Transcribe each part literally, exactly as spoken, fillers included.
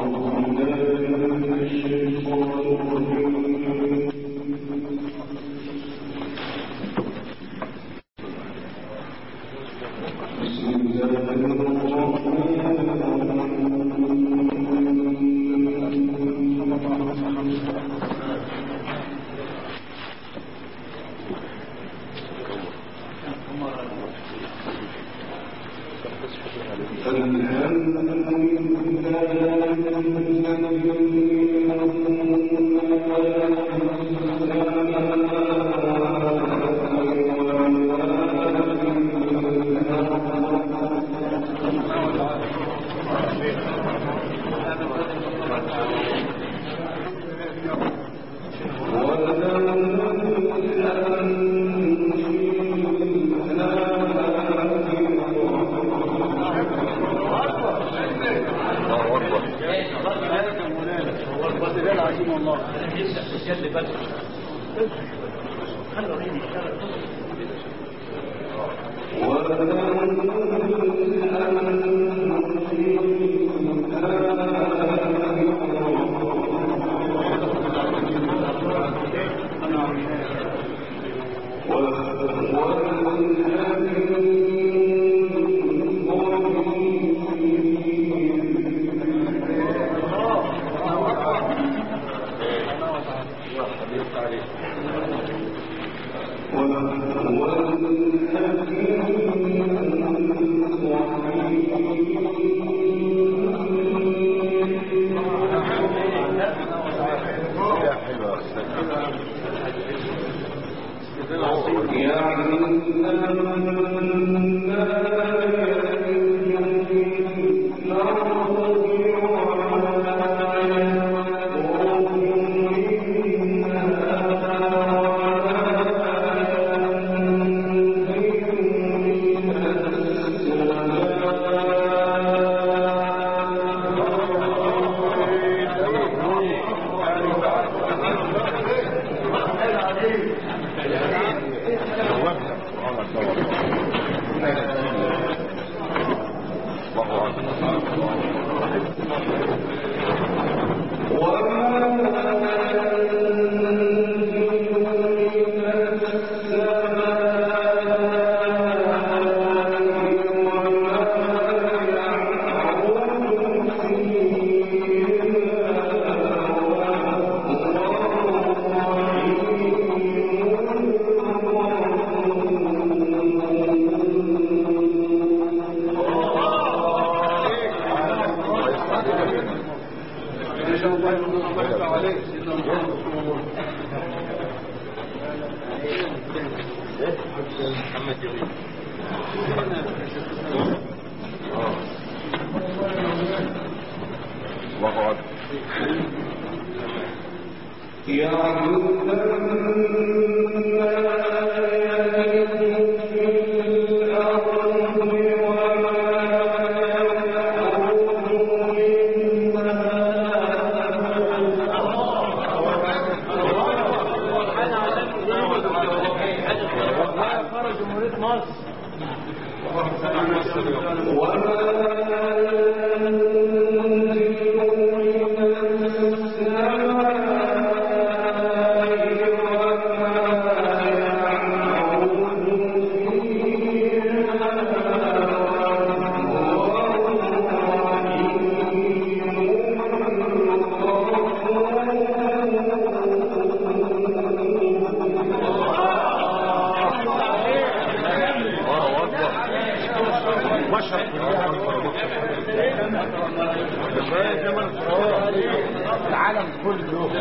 العالم كله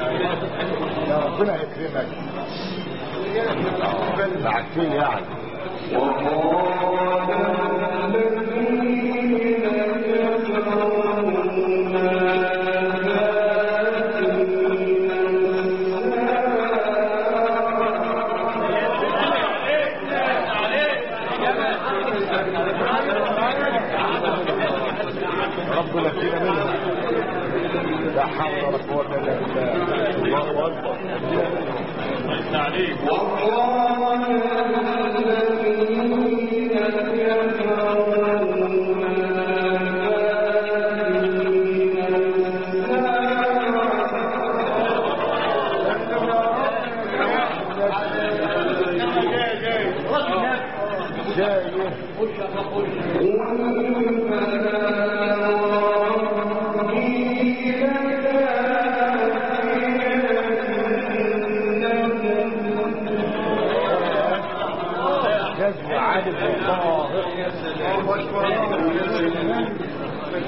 يا ربنا يكرمك بعتين يعني ربنا فينا منه لا حول ولا قوة الا بالله. الله اكبر. عليك والله الذين يكفرون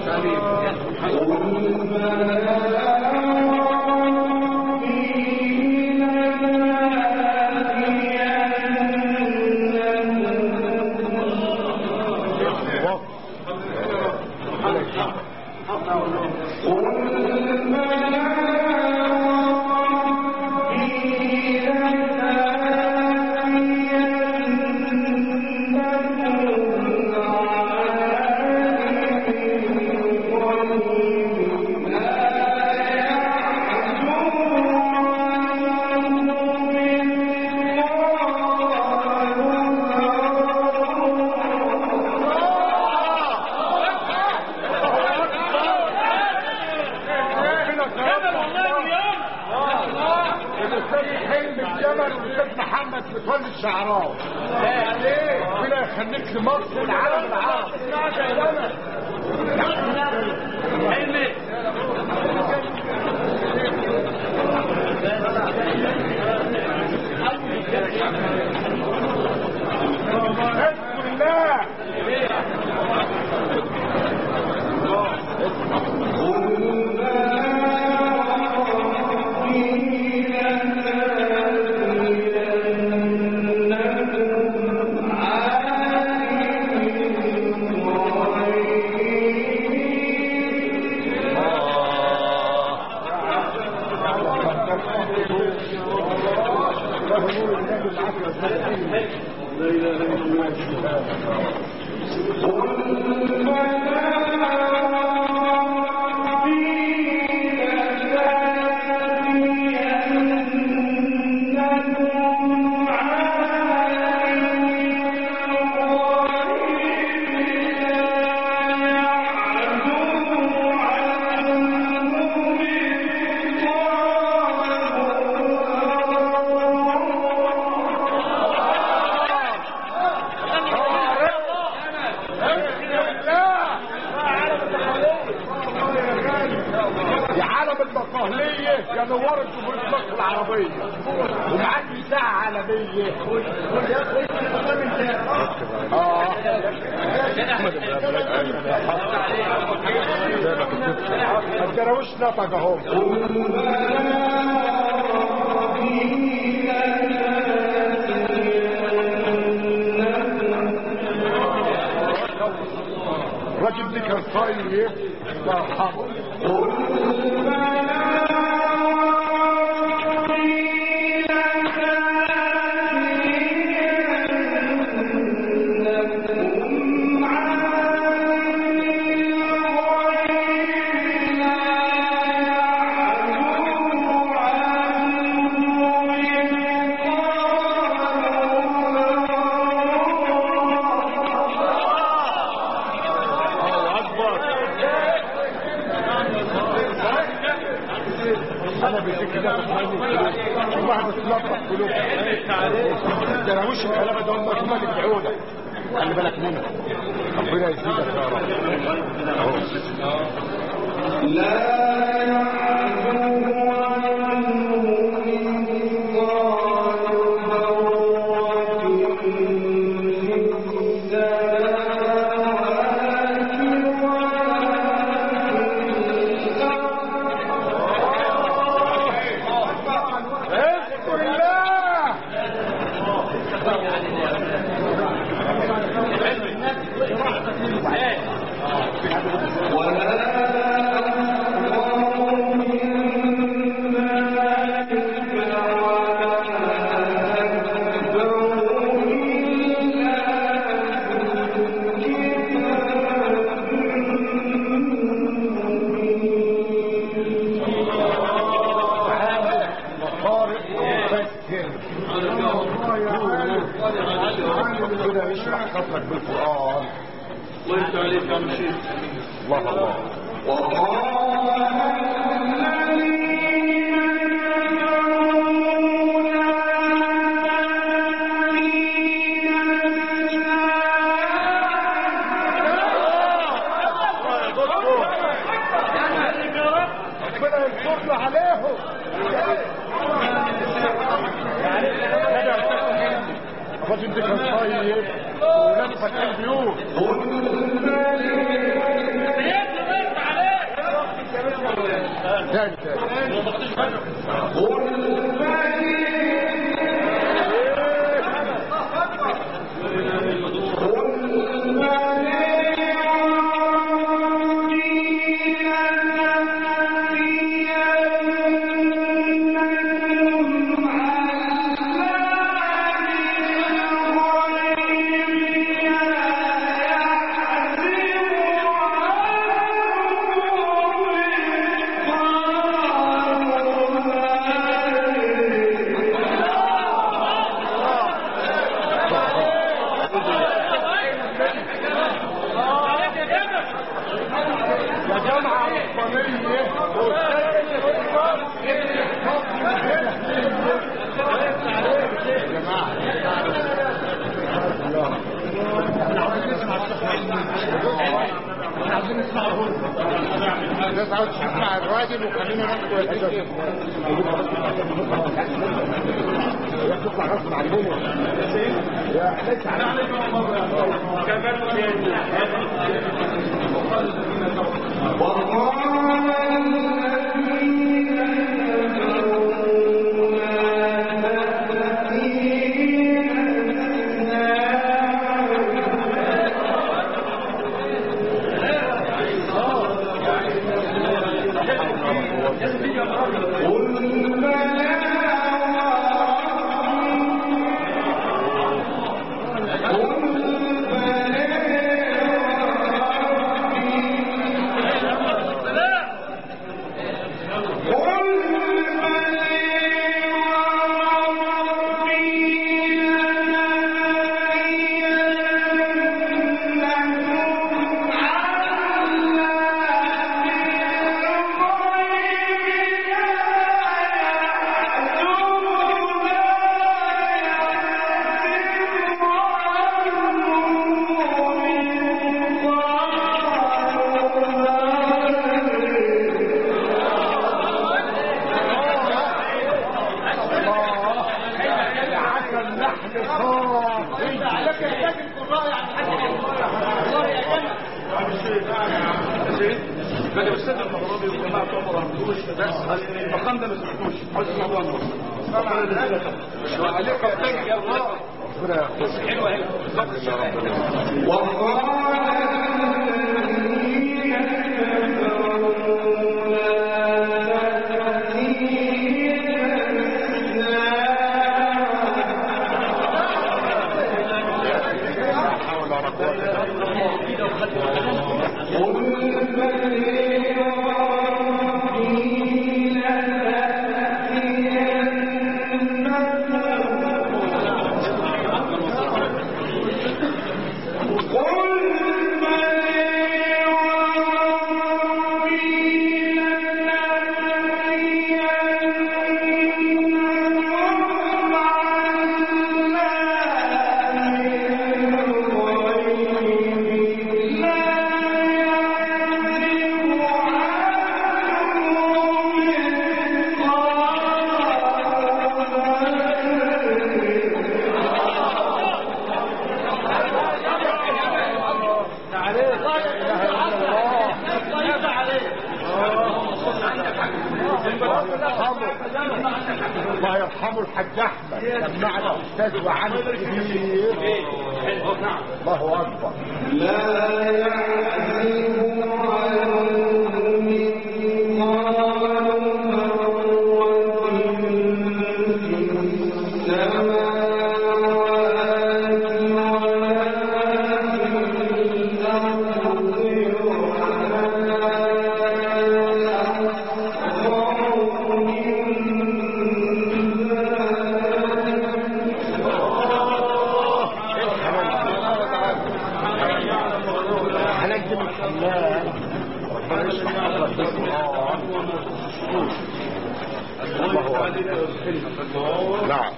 الراجل دي كان صايم ايه؟ الله يرحمه. الدراويش الكلام ده هم هم اللي بيدعونا، خلي بالك منهم، ربنا يزيدك يا رب. لا كده يشرح صدرك بالقرآن. الله يفتح عليك يا مشيخ. الله الله. ربنا ينصر عليهم. الراجل ده كان طيب ولما فتح البيوت تاني تاني الناس عاوز تسمع الراجل وخلينا ناخد الحاجات تطلع غصب عننا يا حس بدأ السيد المغربي والجماعة عمر عبدوش المقام ده ما سمعتوش عاوز تسمعوا عنه عليك الثاني يا الله حلوة هي والله الله يرحمه الحاج احمد سمعنا استاذ وعامل كبير الله اكبر لا يعزم نعم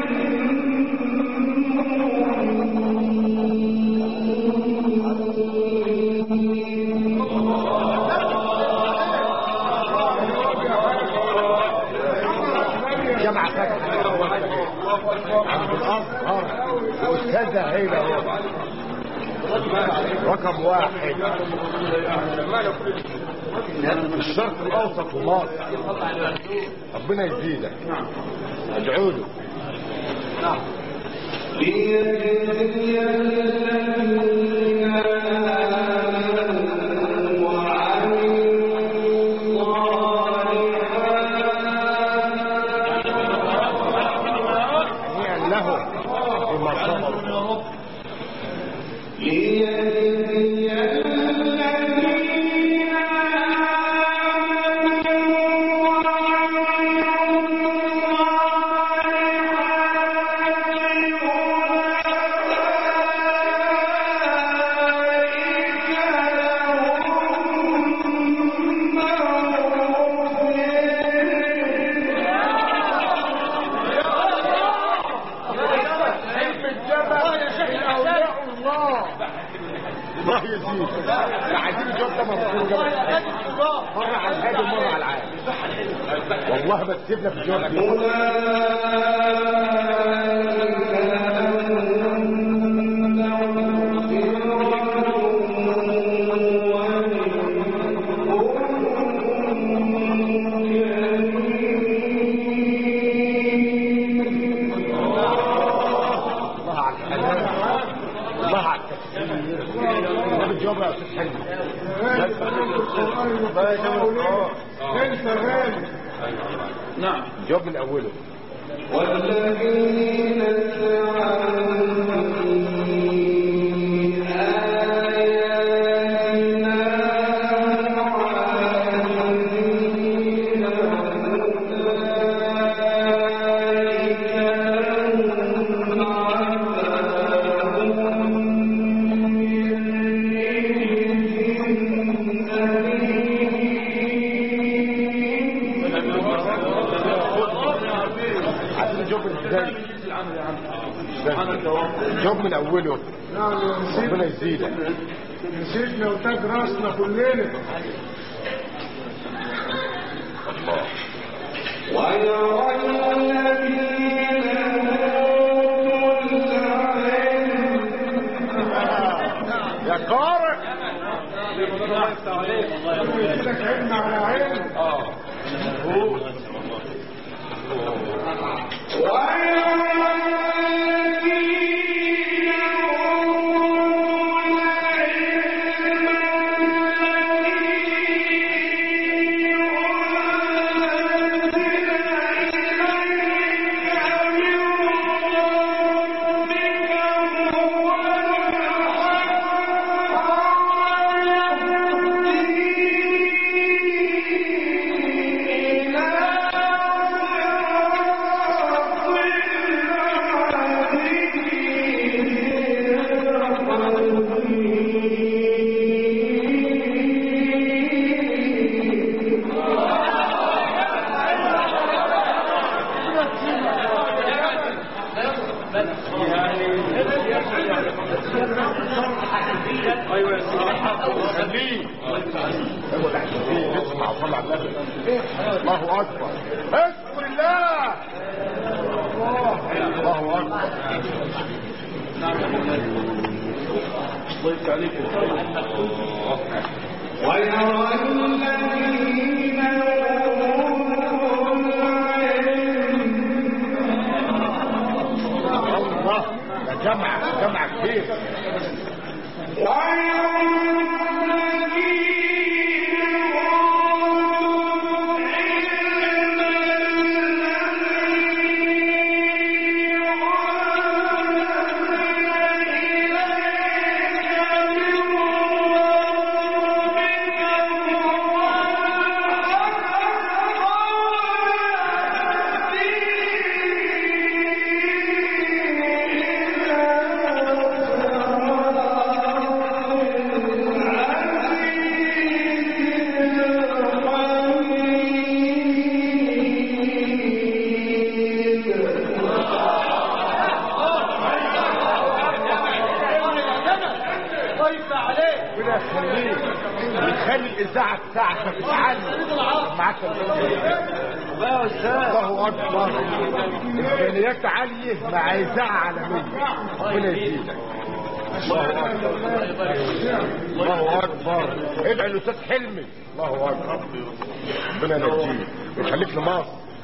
Thank you. رقم واحد الشرق الاوسط ومصر، ربنا يزيدك، ادعوا له. الله يزيد. عايزين الجواب ده مرة على الهادي ومرة على العالم. والله ما تسيبنا في الجواب ده. نعم جواب من اوله. والذين جواب من اوله. ربنا يزيدك. نسيتنا وتاج راسنا كلنا. ويرى الذين يا قارئ لك علم على علم. اه الله اكبر. اذكر الله. الله اكبر. الله عليك. ويرى الذين الله ده جمع جمع كبير. يخلي الإذاعة بتاعتك تعلم معاك. الله أكبر. إمكانيات عالية مع إذاعة عالمية. ربنا يزيدك. الله اكبر. ادعي الاستاذ حلمي. الله اكبر. ربنا ينجيه ويخليك لمصر.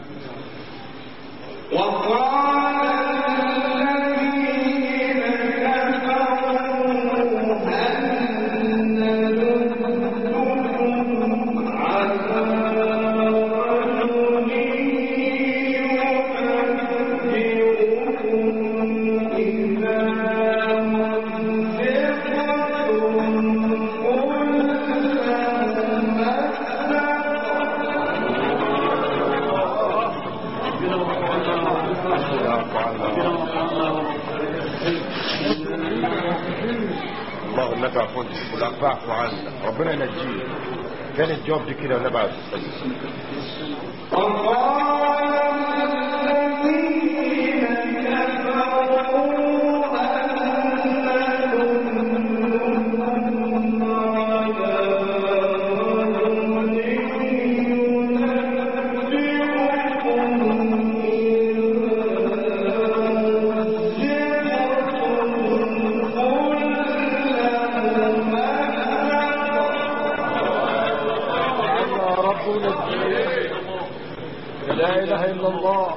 الله انك عفو والعفو عفو عنك. ربنا ينجيه. كان الجواب دي كده ولا بعد؟ لا اله الا الله.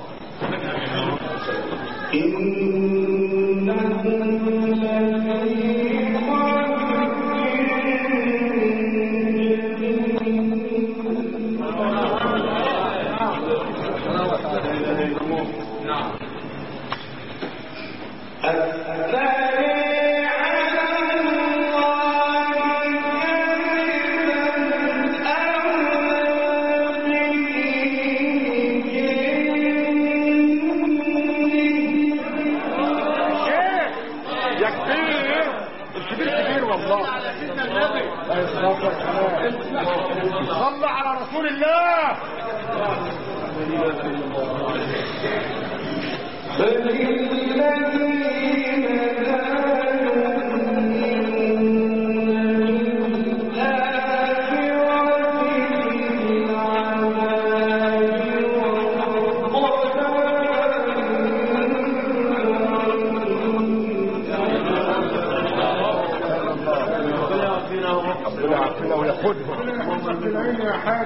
صلى على رسول الله. ربنا يعافينا وياخدهم. يا حاج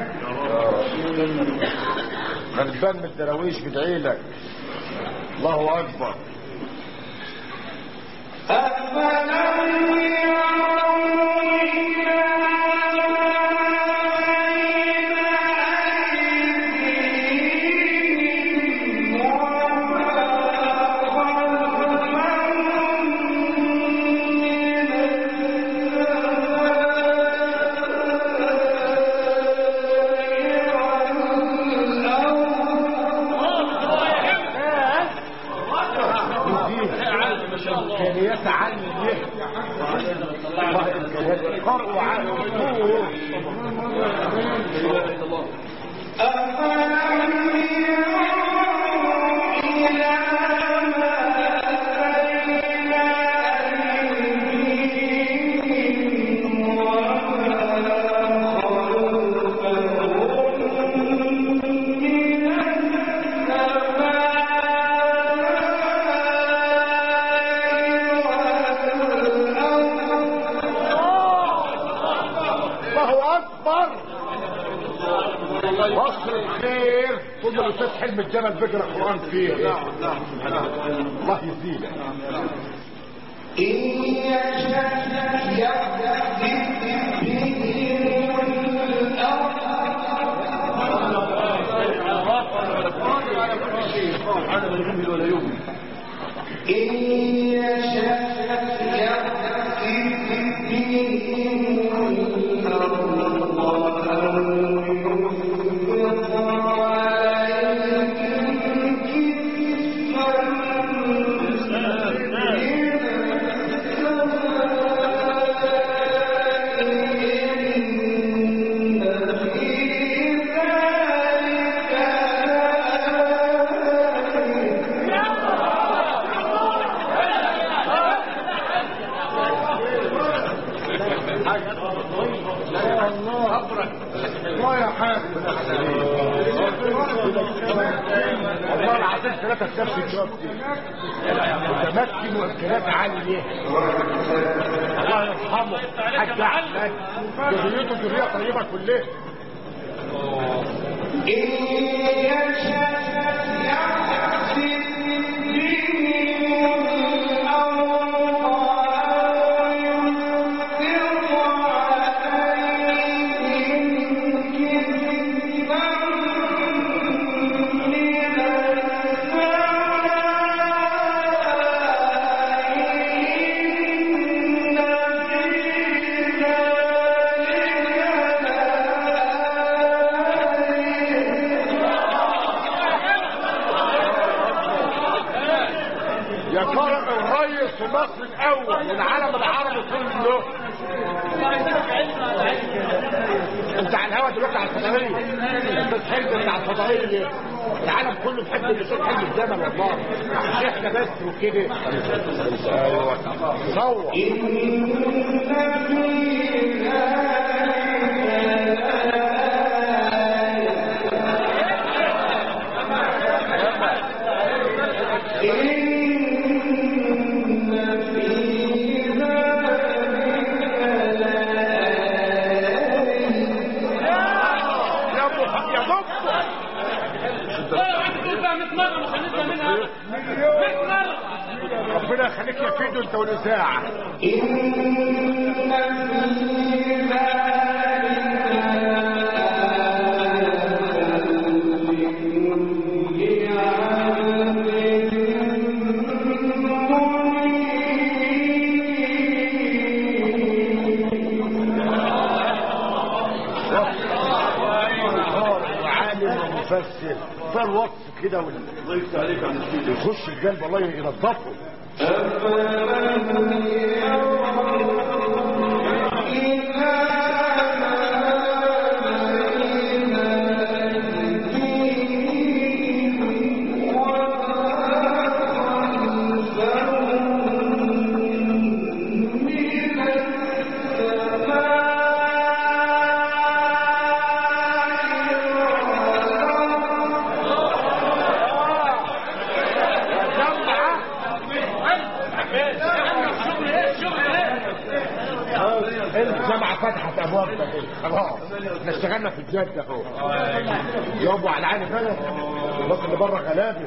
غلبان من الدراويش بدعي لك. الله اكبر. امكانيات عاليه ليه؟ الله امكانيات القرء وعالي الدكتور. مصر الخير. كل الاستاذ حلم الجمل بيقرا القران فيه. الله يزيدك. الله يا حاج. والله العظيم ثلاثة في نفس الجواب دي متمكن وامكانيات عالية. الله يرحمه حاج احمد ذريته ذرية طيبة كلها. يا ترى الريس في مصر الاول والعالم العربي كله. انت على الهوا دلوقتي على الفضائيه، انت تحب انت على الفضائيه ليه؟ العالم كله بيحب الاستاذ حلمي الزمن والله، مش احنا بس وكده. ايوه صور ربنا يخليك يا فيدو انت والاذاعه. وعالم ومفسر فالوصف كده ويخش القلب والله ينظفه. الجامعة فتحت ابوابنا خلاص، احنا اشتغلنا في الجد اهو. يابو على العين بلد الناس اللي بره غلابه.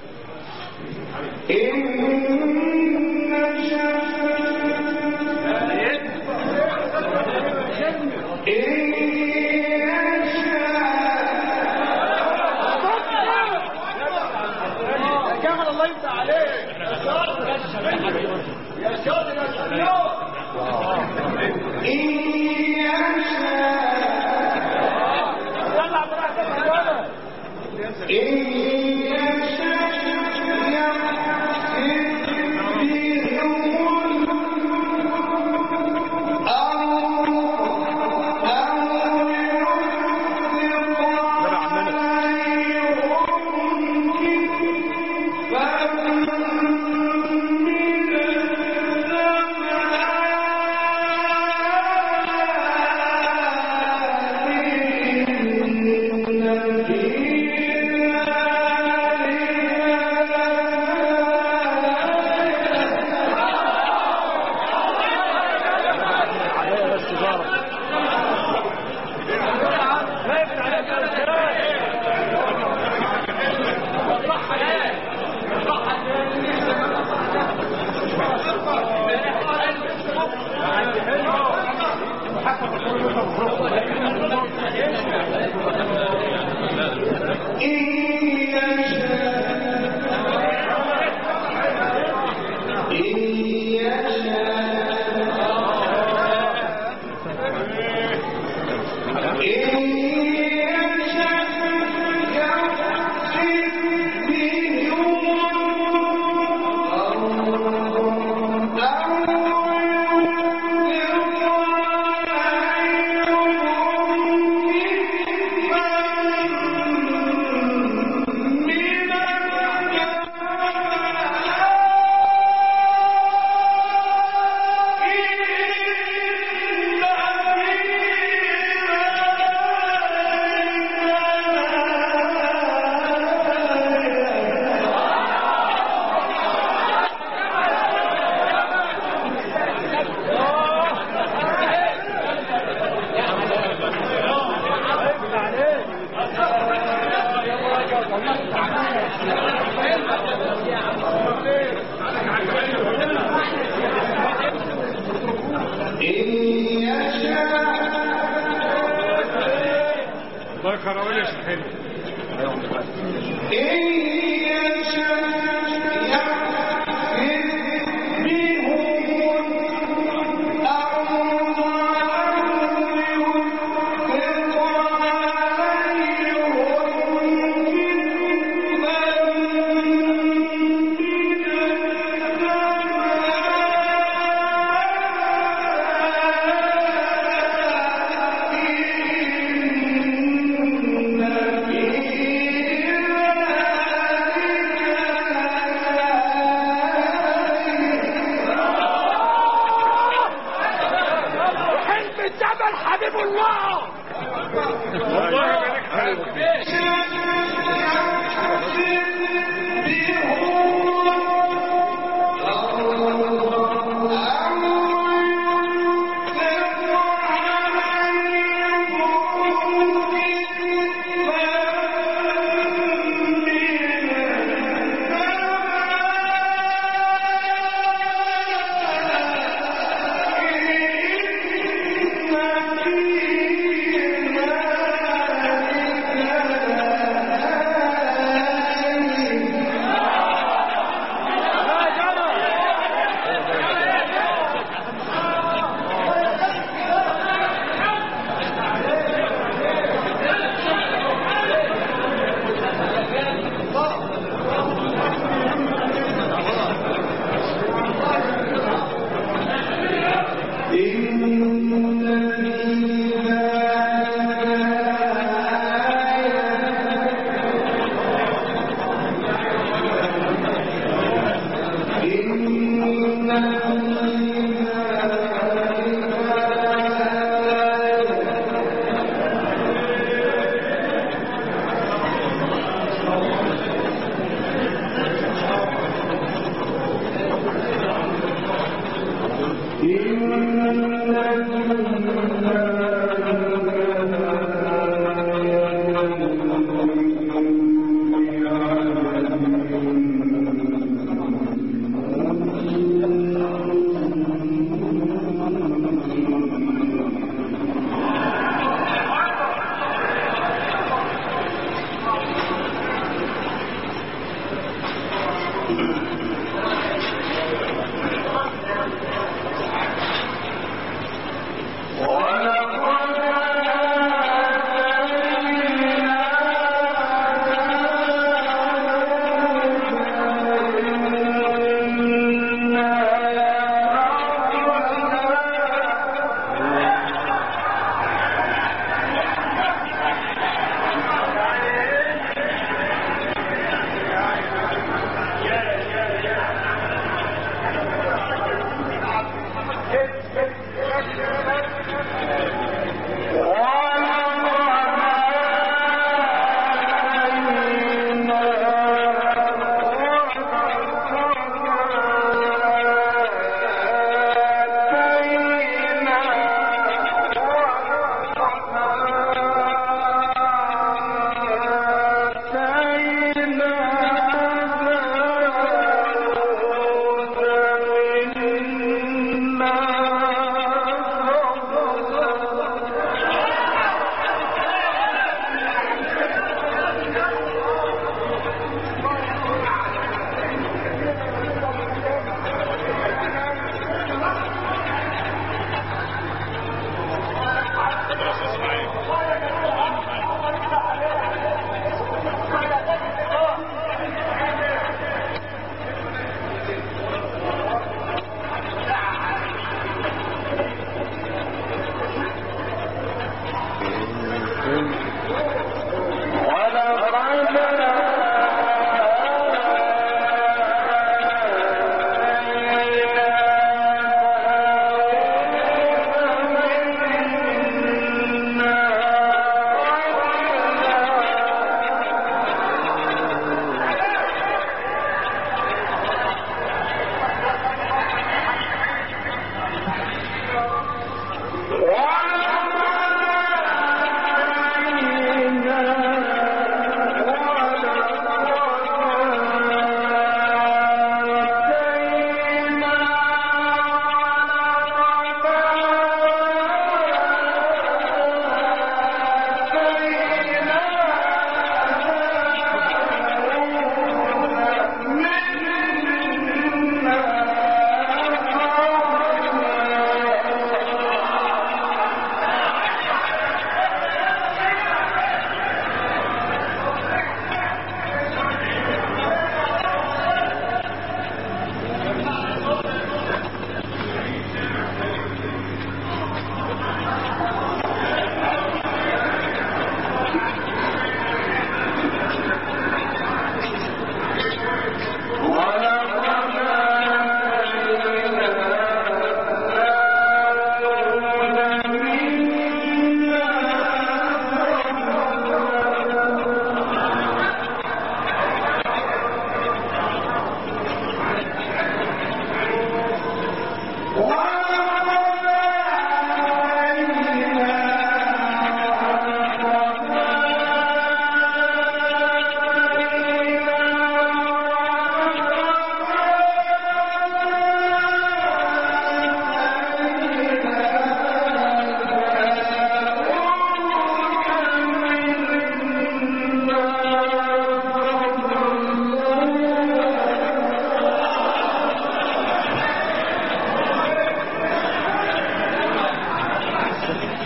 كامل الله يفتح عليك يا شاطر يا شاطر. طلع براحتك الله يكرمك يا شيخ حلو. حبيب الله والله يبارك وَلَا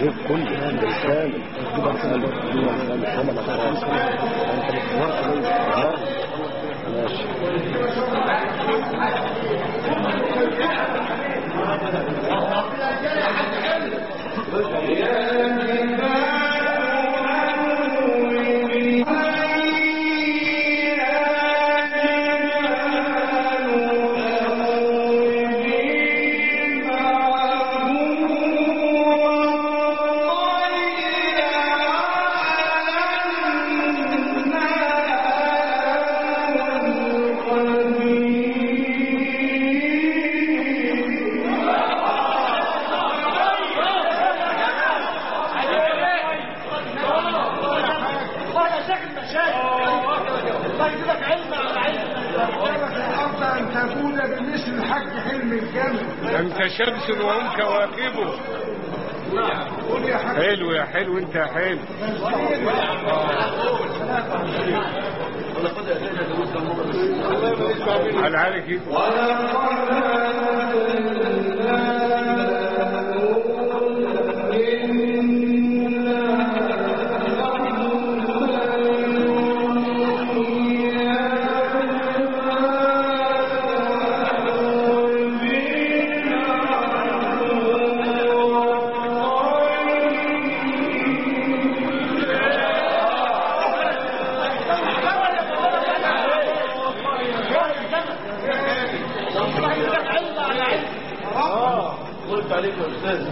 الشيخ كله بالكامل كده مثلا لو تدينا مثلا الحمل على راسك انت بتصورت ليه ماشي انت شمس وهم كواكبه. حلو يا حلو انت يا حلو. على عليك عليك يا استاذ.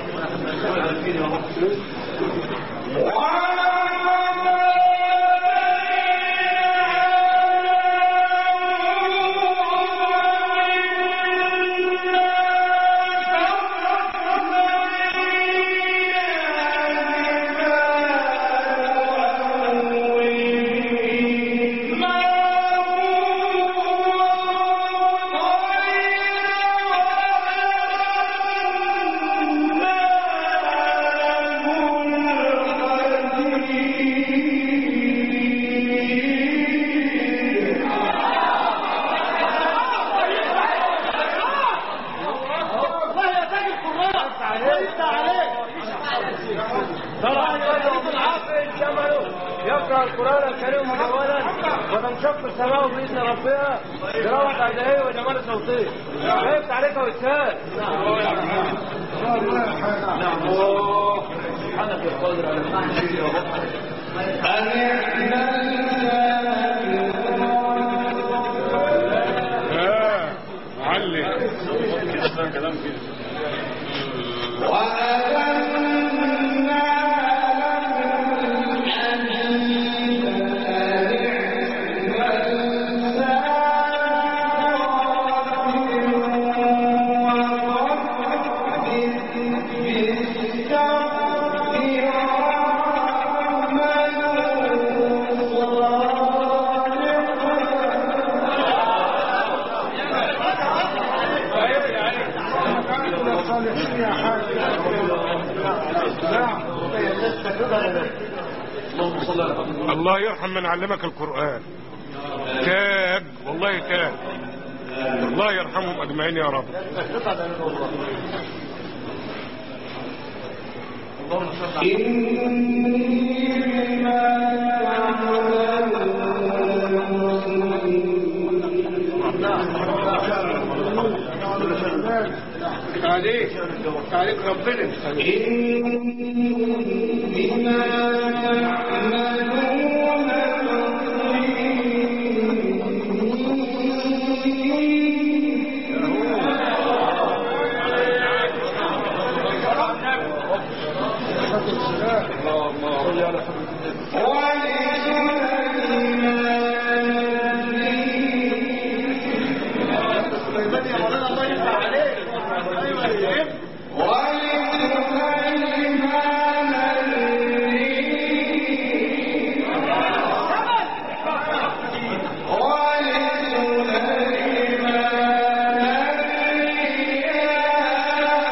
يقرأ القرآن الكريم مجولا وتنشق السماء بإذن ربها بروعة أدائية وجمال صوتيه. خايف عليك وإسهال. نعم الله سبحانك يا قادر على كل شيء يا رب. اه علم كلام كده. الله يرحم من علمك القرآن. تاب والله تاب. الله يرحمهم أجمعين يا رب. عليك عليك ربنا.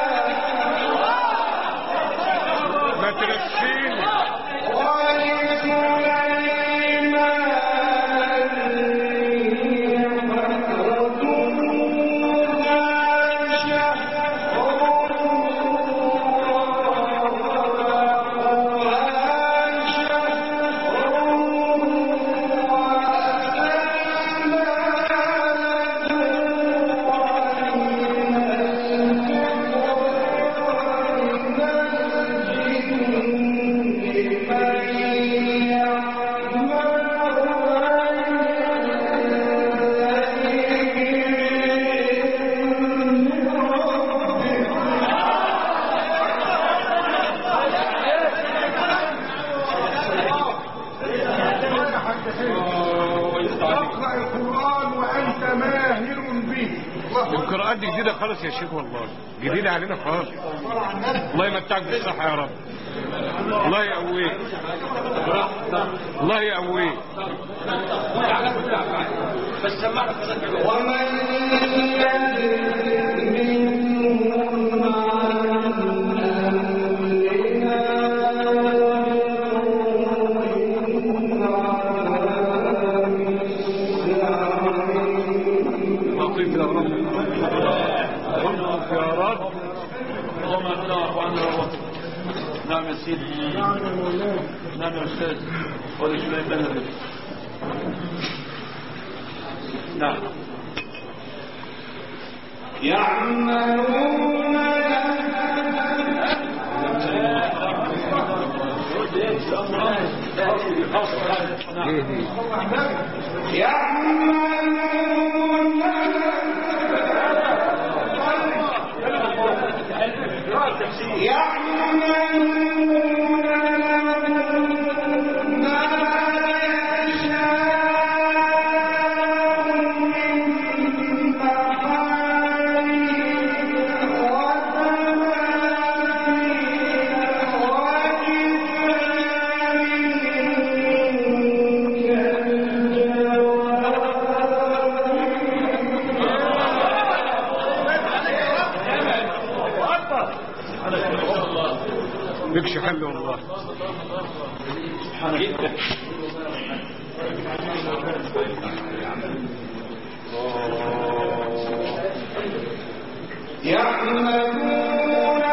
ما ترسيني خالص يا شيخ والله، جديدة علينا خالص. الله يمتعك بالصحة يا رب، الله يقويك، الله يقويك. ومن نعم يا سيدي، نعم يا أستاذ، ولا شوية بلد. نعم. يعملون بكش حل والله. يعملون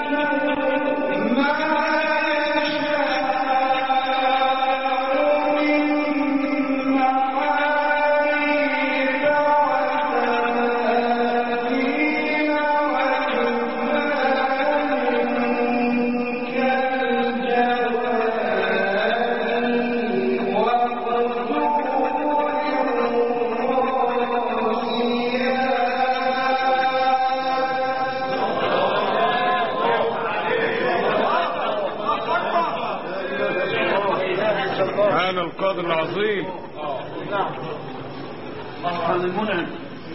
هذا القاضي العظيم. سبحان المنعم.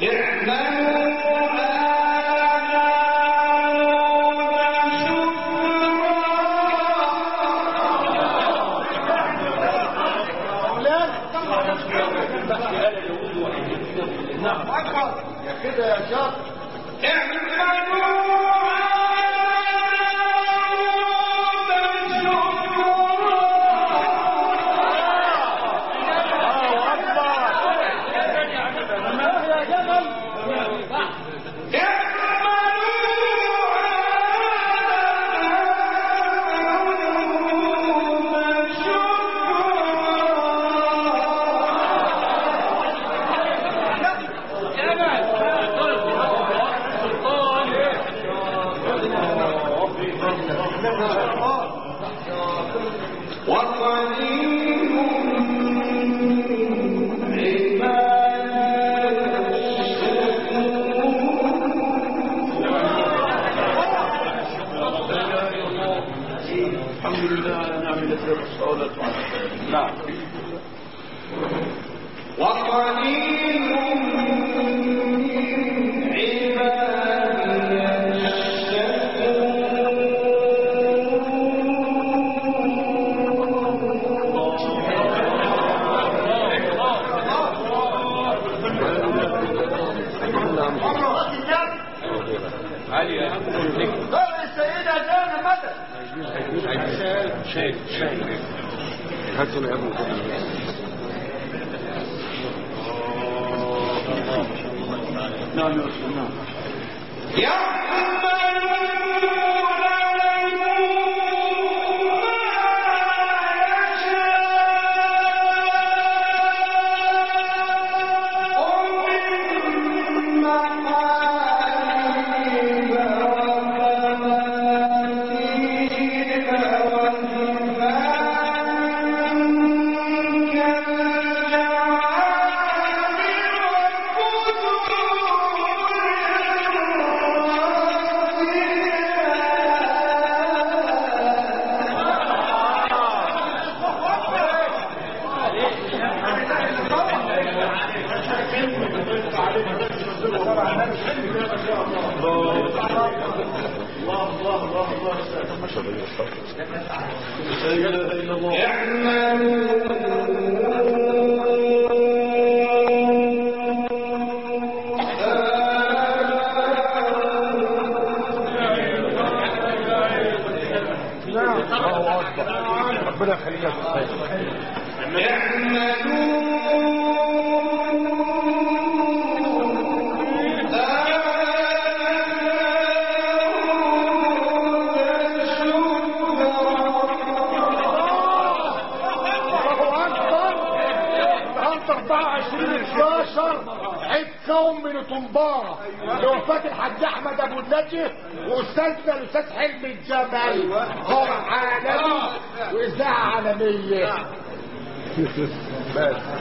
يا كده يا شاطر. نعم. وقليل من عبادي علي السيدة زينب مدى شايف شايف هاتوا يا ابني. نعم يا أستاذ. نعم. يعملون ربنا يخليك عيد كون من طنبارة لوفاة الحاج احمد ابو النجي واستاذنا الاستاذ حلمي الجمل هو عالمي واذاعه عالميه. بس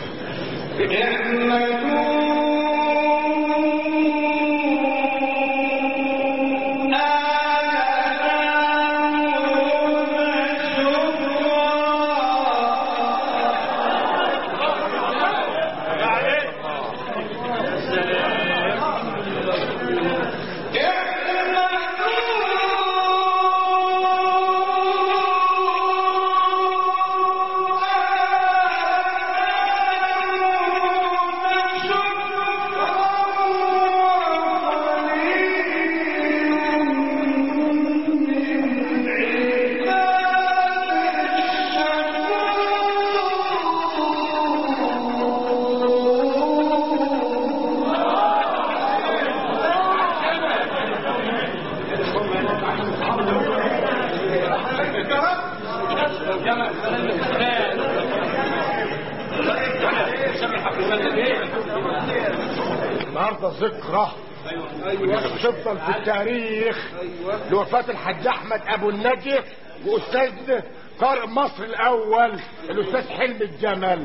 النهارده ذكرى تفضل في التاريخ لوفاة الحاج احمد ابو النجي واستاذ قارئ مصر الاول الاستاذ حلمي الجمل.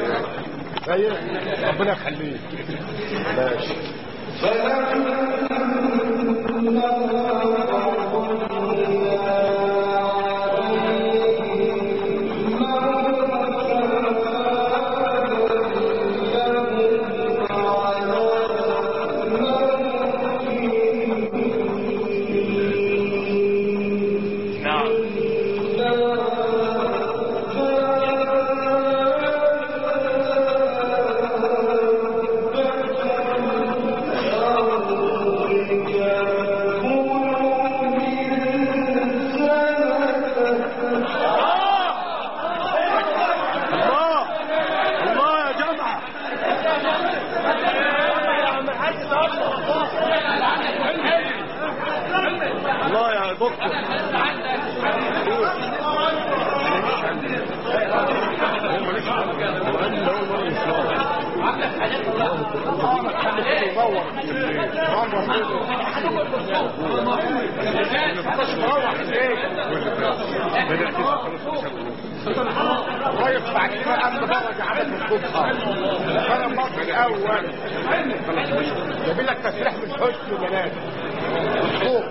ربنا يخليك. ماشي. طيب بعد كده قام درجة عدد الصبح كان المصري الاول جاب لك تسريح من حسن وبنات الصوت.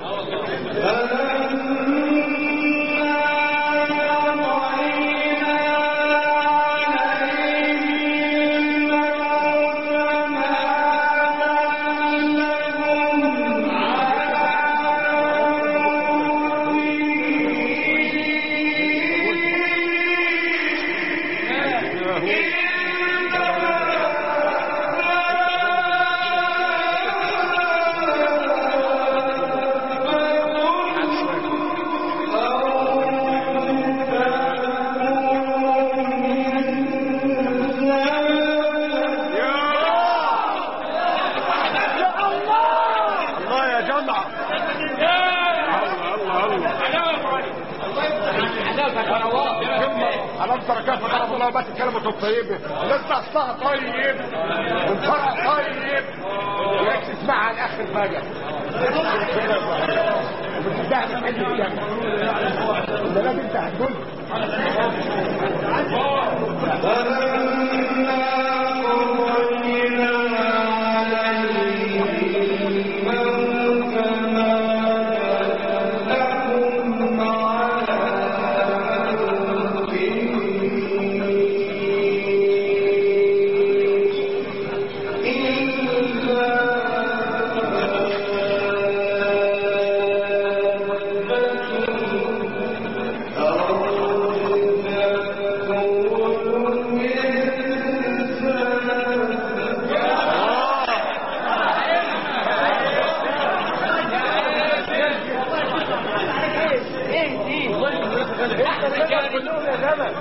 بس الكلمة الطيبة لسه اصلها طيب والفرع طيب وليش تسمعها على الاخر بقى وبتدعي من حل الجنة ده لازم انت هتقول Thank you. عليهم يا زمن.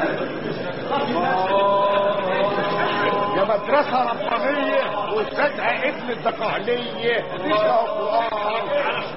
يا مدرسة ربانية واستاذها ابن الدقهلية بيقرأ قرآن.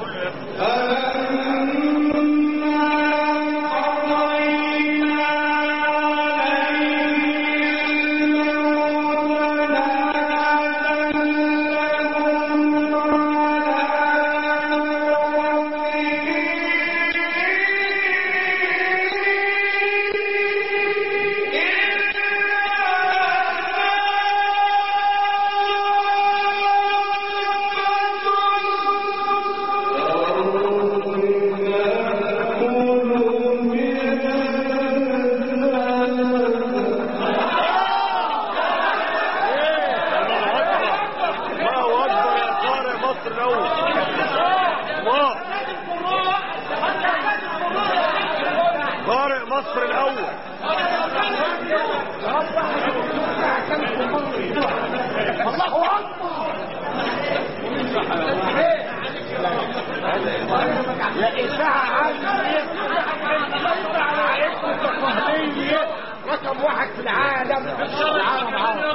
مصر الاول. الله اكبر. يا اذاعه عالميه رقم واحد في العالم. العالم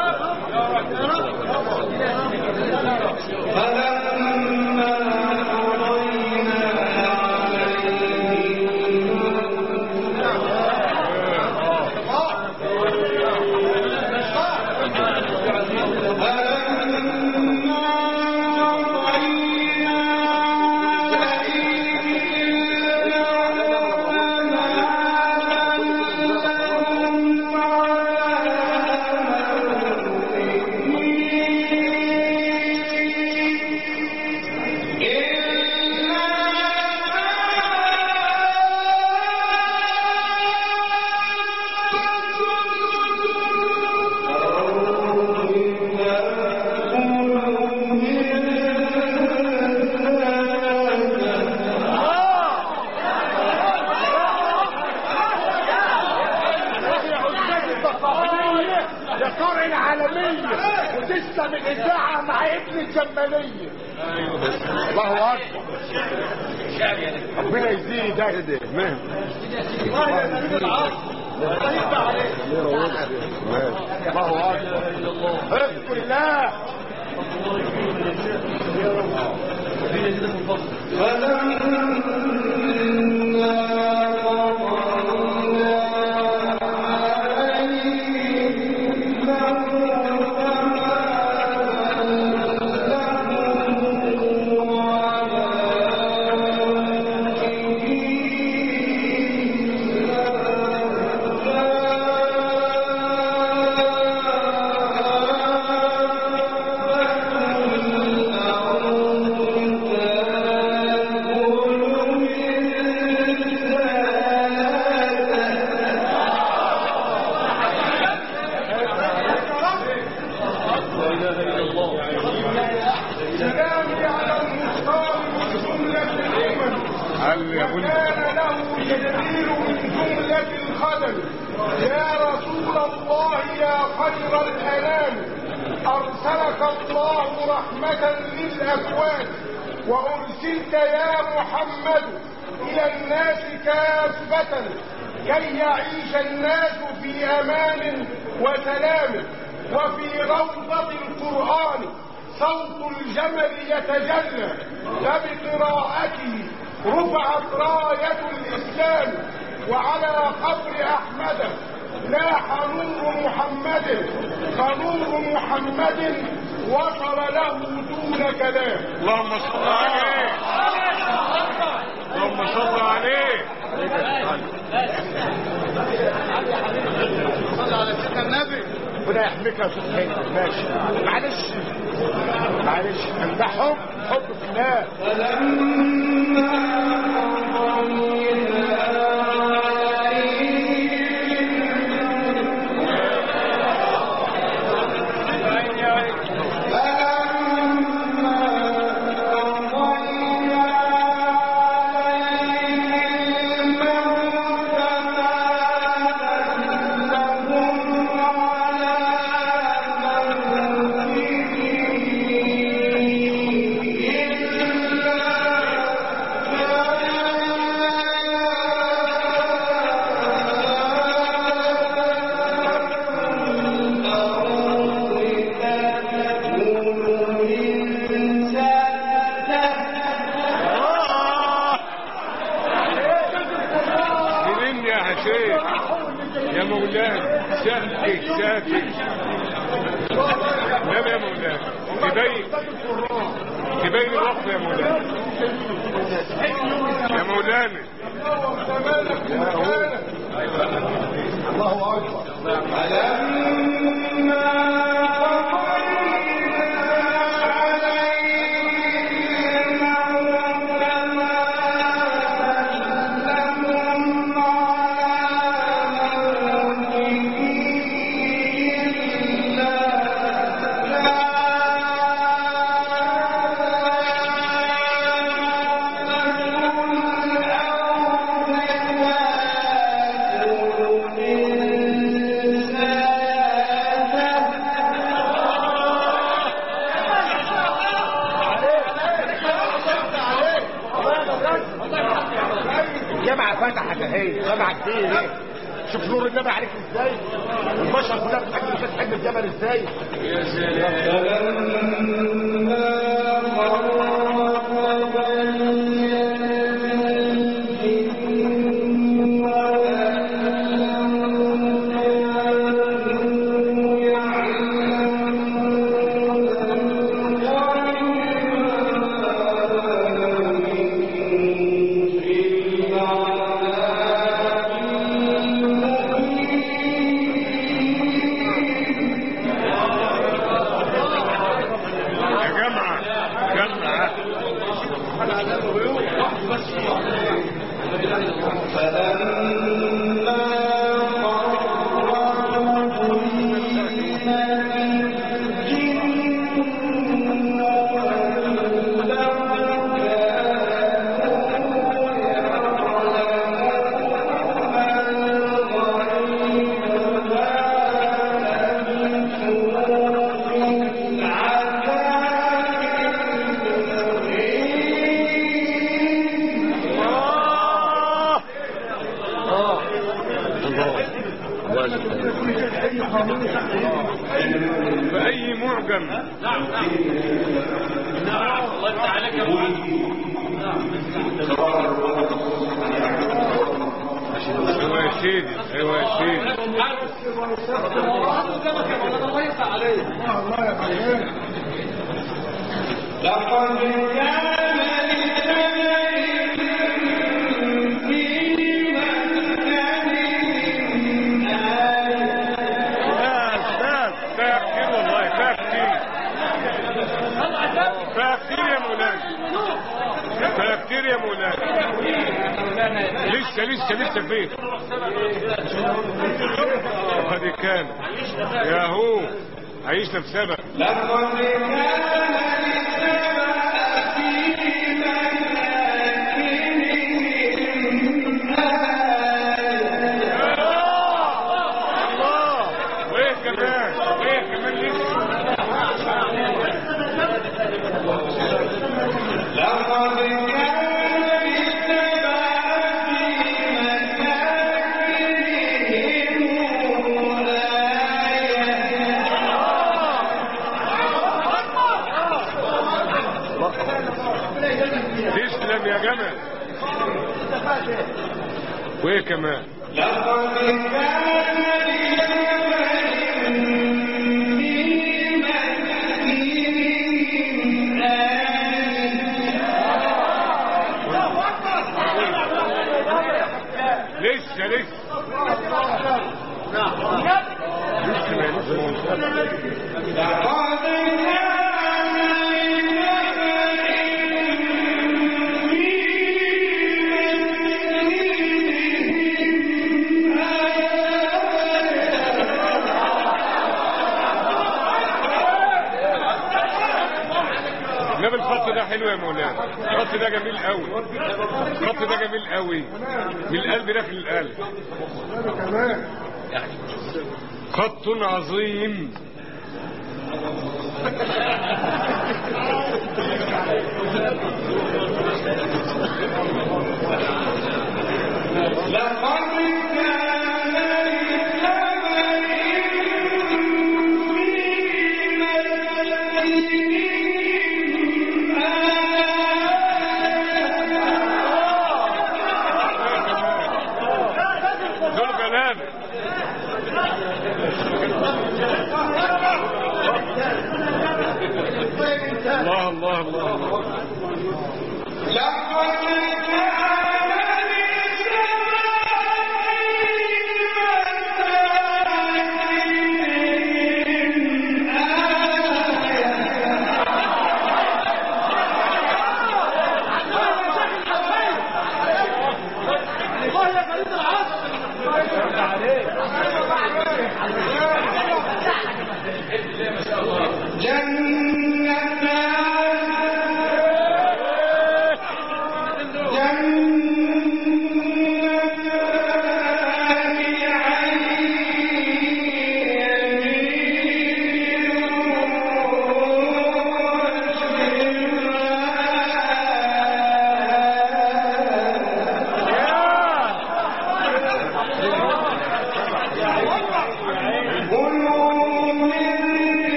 وتسلم الاذاعه مع ابن الجماليه. الله اكبر. ربنا يزيد ده ده مهم. الله اكبر. اذكر الله. كان له تدبير من جملة الخدم. يا رسول الله يا خير الأنام، أرسلك الله رحمة للأكوان، وأرسلت يا محمد إلى الناس كافة كي يعيش الناس في أمان وسلام. وفي روضة القرآن صوت الجمل يتجلى، فبقراءته رفعت راية الإسلام، وعلى قبر أحمد لاح نور محمد، فنور محمد وصل له دون كلام. اللهم صل عليه. اللهم صل عليه. صل على سيدنا النبي. ربنا يحميك يا استاذ حلمي. ماشي معلش معلش ده حب حب في الله. Yeah. مولانا ساكت ساكت. نعم يا مولانا تبين تبين الوقت يا مولانا يا مولانا. الله اكبر. الجامعة فتحت اهي، جامعة كتير اهي. شوف نور النبي عليك ازاي، والبشر كلها بتحب مش بتحب الجبل ازاي. يا سلام. بأي معجم. الله يفتح عليك يا ابو ايوه يا سيدي ايوه يا سيدي. الله يفتح عليك. لقد كان فاكتير يا مولانا فاكتير يا مولانا لسه لسه لسه فين هذه كان يا هو عيشنا في سبق. لقد كان تسلم يا جمال. وايه كمان؟ لقد كان لسه لسه نبي الخط ده حلو يا مولانا. الخط ده جميل قوي. الخط ده جميل قوي من القلب داخل القلب. خط عظيم. دول كلام الله الله الله لقد